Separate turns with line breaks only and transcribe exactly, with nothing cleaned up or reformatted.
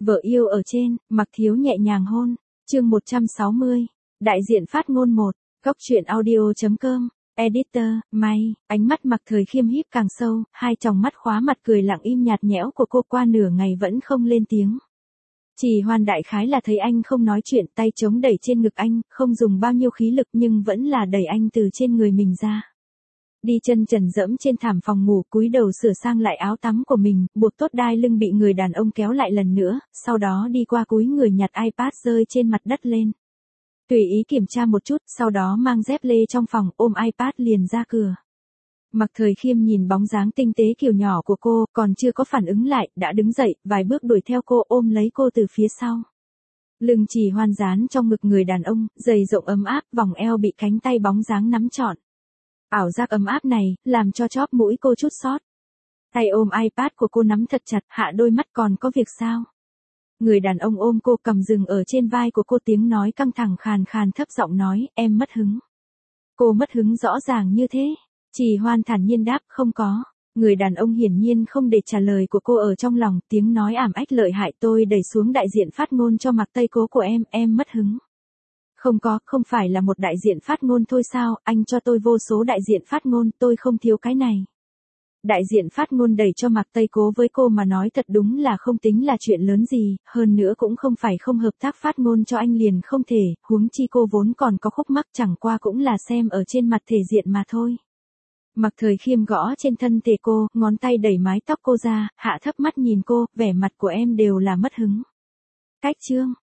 Vợ yêu ở trên, Mặc Thiếu nhẹ nhàng hôn. Chương một trăm sáu mươi. Đại diện phát ngôn một. Góc truyện audio chấm com. Editor, May. Ánh mắt Mặc Thời Khiêm híp càng sâu, hai tròng mắt khóa mặt cười lặng im nhạt nhẽo của cô qua nửa ngày vẫn không lên tiếng. Chỉ Hoan đại khái là thấy anh không nói chuyện, tay chống đẩy trên ngực anh, không dùng bao nhiêu khí lực nhưng vẫn là đẩy anh từ trên người mình ra. Đi chân trần dẫm trên thảm phòng ngủ, cúi đầu sửa sang lại áo tắm của mình, buộc tốt đai lưng bị người đàn ông kéo lại lần nữa, sau đó đi qua cúi người nhặt iPad rơi trên mặt đất lên. Tùy ý kiểm tra một chút, sau đó mang dép lê trong phòng, ôm iPad liền ra cửa. Mặc Thời Khiêm nhìn bóng dáng tinh tế kiểu nhỏ của cô, còn chưa có phản ứng lại, đã đứng dậy, vài bước đuổi theo cô, ôm lấy cô từ phía sau. Lưng Chỉ Hoan dán trong ngực người đàn ông, dày rộng ấm áp, vòng eo bị cánh tay bóng dáng nắm trọn. Ảo giác ấm áp này, làm cho chóp mũi cô chút xót. Tay ôm iPad của cô nắm thật chặt, hạ đôi mắt còn có việc sao? Người đàn ông ôm cô, cầm dừng ở trên vai của cô, tiếng nói căng thẳng khàn khàn thấp giọng nói, em mất hứng. Cô mất hứng rõ ràng như thế. Chỉ Hoan thản nhiên đáp, không có. Người đàn ông hiển nhiên không để trả lời của cô ở trong lòng, tiếng nói ảm ách lợi hại, tôi đẩy xuống đại diện phát ngôn cho Mặc Tây Cố của em, em mất hứng. Không có, không phải là một đại diện phát ngôn thôi sao, anh cho tôi vô số đại diện phát ngôn, tôi không thiếu cái này. Đại diện phát ngôn đẩy cho Mặc Tây Cố với cô mà nói thật đúng là không tính là chuyện lớn gì, hơn nữa cũng không phải không hợp tác phát ngôn cho anh liền không thể, huống chi cô vốn còn có khúc mắc, chẳng qua cũng là xem ở trên mặt thể diện mà thôi. Mặc Thời Khiêm gõ trên thân thể cô, ngón tay đẩy mái tóc cô ra, hạ thấp mắt nhìn cô, vẻ mặt của em đều là mất hứng. Cách chương,